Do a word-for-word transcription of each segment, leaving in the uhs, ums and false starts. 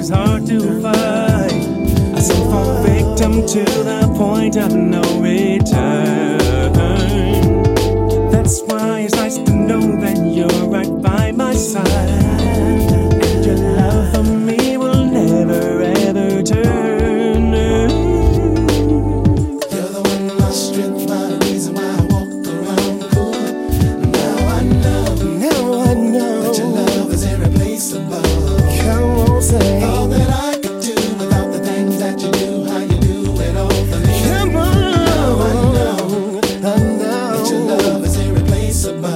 is hard to find. I still fall victim to the point of no return. That's why it's nice to know that you're right by my side, and your love for me will never ever turn. You're the one, my strength, my reason why I walk around cool. Now I know, Now I know that your love is irreplaceable. Come on, say All that I could do without the things that you do, how you do it all for me. come on. Now I know I know that your love is irreplaceable.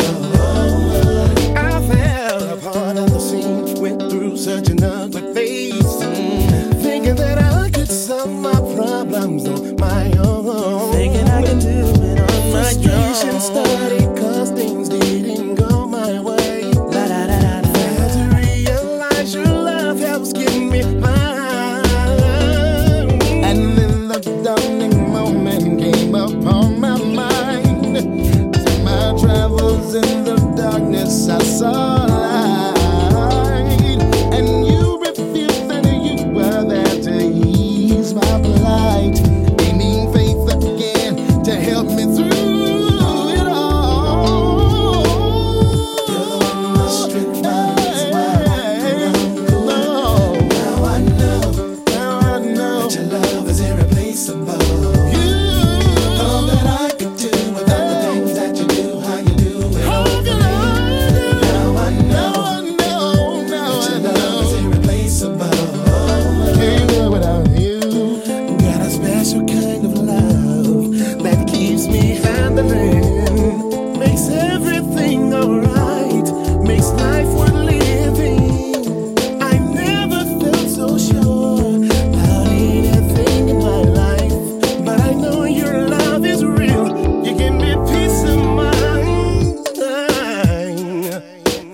I fell apart of the scene, went through such an ugly phase, thinking that I could solve my problems on my own, thinking I can do it on my own. Frustration started cause things didn't go my way. La da da da da. Failed to realize your love helps give me mine. And then the dawning moment came upon my mind. Through my travels in the darkness, I saw light. And you refused, and you were there to ease my plight. Gave me faith again to help me through it all. You're the one, my strength, my reason why I walk around cool. Now I know, Now I know that your love is irreplaceable. All that I could do without the things that you do, how you do it all for me. Now I know that your love is irreplaceable. can't live without you. Got a special kind of love that keeps me handling, makes everything alright, makes life worth living. I never felt so sure about anything in my life, but I know your love is real. You give me peace of mind.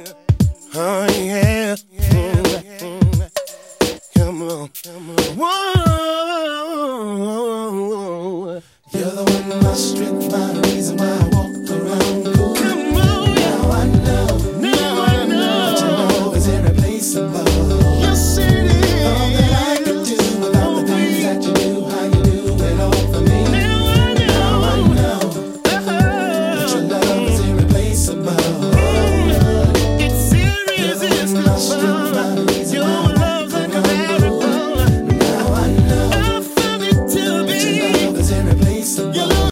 Oh yeah. Come on, come on. One